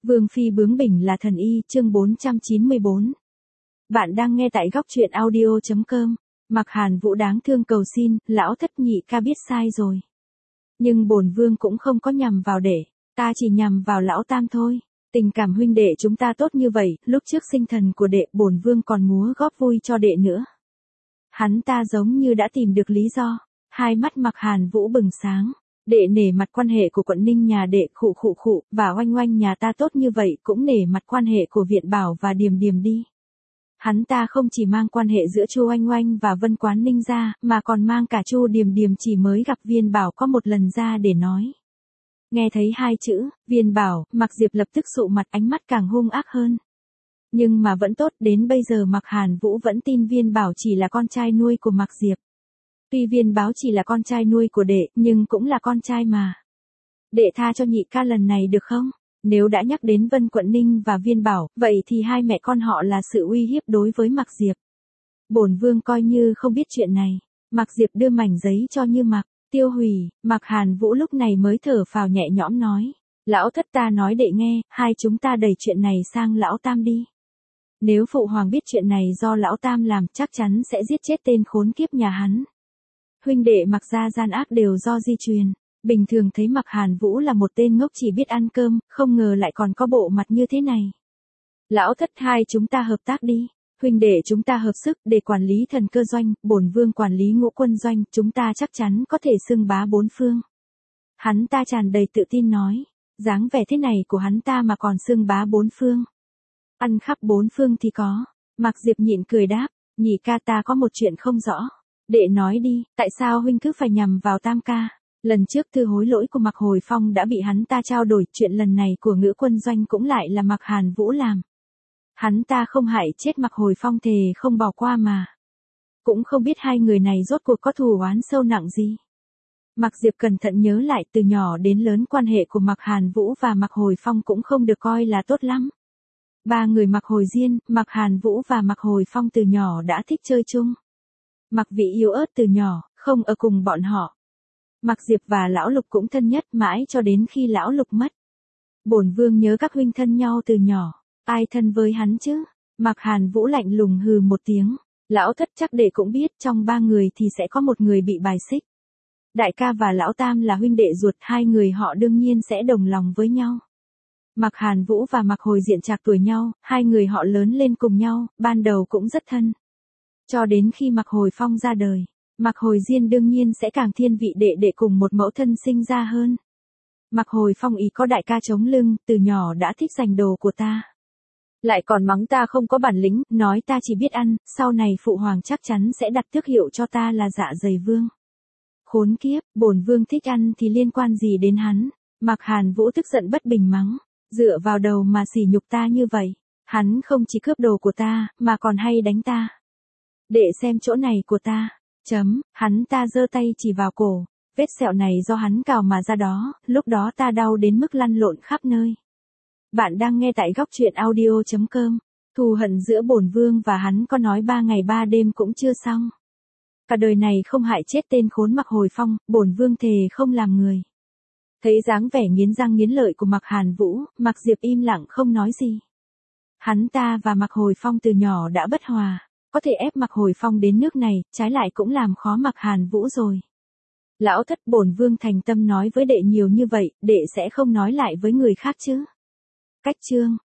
Vương phi bướng bỉnh là thần y, chương 494. Bạn đang nghe tại góc truyện audio.com. Mạc Hàn Vũ đáng thương cầu xin, lão thất nhị ca biết sai rồi. Nhưng bổn vương cũng không có nhằm vào đệ, ta chỉ nhằm vào lão tam thôi. Tình cảm huynh đệ chúng ta tốt như vậy, lúc trước sinh thần của đệ bổn vương còn múa góp vui cho đệ nữa. Hắn ta giống như đã tìm được lý do, hai mắt Mạc Hàn Vũ bừng sáng. Đệ nể mặt quan hệ của quận Ninh nhà đệ khụ và oanh oanh nhà ta tốt như vậy cũng nể mặt quan hệ của Viện Bảo và Điềm Điềm đi. Hắn ta không chỉ mang quan hệ giữa Chu Oanh Oanh và Vân Quán Ninh ra, mà còn mang cả Chu Điềm Điềm chỉ mới gặp Viên Bảo có một lần ra để nói. Nghe thấy hai chữ, Viên Bảo, Mạc Diệp lập tức sụ mặt, ánh mắt càng hung ác hơn. Nhưng mà vẫn tốt, đến bây giờ Mạc Hàn Vũ vẫn tin Viên Bảo chỉ là con trai nuôi của Mạc Diệp. Tuy Viên Báo chỉ là con trai nuôi của đệ, nhưng cũng là con trai mà. Đệ tha cho nhị ca lần này được không? Nếu đã nhắc đến Vân Quận Ninh và Viên Bảo, vậy thì hai mẹ con họ là sự uy hiếp đối với Mạc Diệp. Bổn vương coi như không biết chuyện này. Mạc Diệp đưa mảnh giấy cho Như Mặc, tiêu hủy. Mạc Hàn Vũ lúc này mới thở phào nhẹ nhõm nói. Lão thất ta nói đệ nghe, hai chúng ta đẩy chuyện này sang lão tam đi. Nếu phụ hoàng biết chuyện này do lão tam làm, chắc chắn sẽ giết chết tên khốn kiếp nhà hắn. Huynh đệ Mạc gia gian ác đều do di truyền. Bình thường thấy Mạc Hàn Vũ là một tên ngốc chỉ biết ăn cơm, không ngờ lại còn có bộ mặt như thế này. Lão thất hai chúng ta hợp tác đi. Huynh đệ chúng ta hợp sức để quản lý Thần Cơ doanh, bổn vương quản lý Ngũ Quân doanh, chúng ta chắc chắn có thể xưng bá bốn phương. Hắn ta tràn đầy tự tin nói. Dáng vẻ thế này của hắn ta mà còn xưng bá bốn phương. Ăn khắp bốn phương thì có. Mạc Diệp nhịn cười đáp. Nhị ca ta có một chuyện không rõ. Đệ nói đi, tại sao huynh cứ phải nhằm vào tam ca? Lần trước thư hối lỗi của Mạc Hồi Phong đã bị hắn ta trao đổi, chuyện lần này của Ngũ Quân doanh cũng lại là Mạc Hàn Vũ làm. Hắn ta không hại chết Mạc Hồi Phong thề không bỏ qua mà. Cũng không biết hai người này rốt cuộc có thù oán sâu nặng gì. Mạc Diệp cẩn thận nhớ lại, từ nhỏ đến lớn quan hệ của Mạc Hàn Vũ và Mạc Hồi Phong cũng không được coi là tốt lắm. Ba người Mạc Hồi Diên, Mạc Hàn Vũ và Mạc Hồi Phong từ nhỏ đã thích chơi chung. Mạc Vị yếu ớt từ nhỏ, không ở cùng bọn họ. Mạc Diệp và Lão Lục cũng thân nhất mãi cho đến khi Lão Lục mất. Bổn vương nhớ các huynh thân nhau từ nhỏ, ai thân với hắn chứ? Mạc Hàn Vũ lạnh lùng hừ một tiếng. Lão thất chắc đệ cũng biết, trong ba người thì sẽ có một người bị bài xích. Đại ca và Lão Tam là huynh đệ ruột, hai người họ đương nhiên sẽ đồng lòng với nhau. Mạc Hàn Vũ và Mạc Hồi Diện trạc tuổi nhau, hai người họ lớn lên cùng nhau, ban đầu cũng rất thân. Cho đến khi Mạc Hồi Phong ra đời, Mạc Hồi Diên đương nhiên sẽ càng thiên vị đệ đệ cùng một mẫu thân sinh ra hơn. Mạc Hồi Phong ý có đại ca chống lưng, từ nhỏ đã thích giành đồ của ta. Lại còn mắng ta không có bản lĩnh, nói ta chỉ biết ăn, sau này phụ hoàng chắc chắn sẽ đặt tước hiệu cho ta là Dạ Dày Vương. Khốn kiếp, bổn vương thích ăn thì liên quan gì đến hắn? Mạc Hàn Vũ tức giận bất bình mắng, dựa vào đầu mà sỉ nhục ta như vậy. Hắn không chỉ cướp đồ của ta, mà còn hay đánh ta. Đệ xem chỗ này của ta. Hắn ta giơ tay chỉ vào cổ. Vết sẹo này do hắn cào mà ra đó, lúc đó ta đau đến mức lăn lộn khắp nơi. Bạn đang nghe tại góc truyện audio.com. Thù hận giữa bổn vương và hắn có nói 3 ngày 3 đêm cũng chưa xong. Cả đời này không hại chết tên khốn Mạc Hồi Phong, bổn vương thề không làm người. Thấy dáng vẻ nghiến răng nghiến lợi của Mạc Hàn Vũ, Mạc Diệp im lặng không nói gì. Hắn ta và Mạc Hồi Phong từ nhỏ đã bất hòa. Có thể ép Mạc Hồi Phong đến nước này, trái lại cũng làm khó Mạc Hàn Vũ rồi. Lão thất, bổn vương thành tâm nói với đệ nhiều như vậy, đệ sẽ không nói lại với người khác chứ? Cách chương.